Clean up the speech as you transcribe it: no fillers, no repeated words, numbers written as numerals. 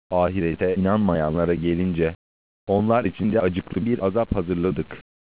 Ahirete inanmayanlara gelince, onlar için de acıklı bir azap hazırladık.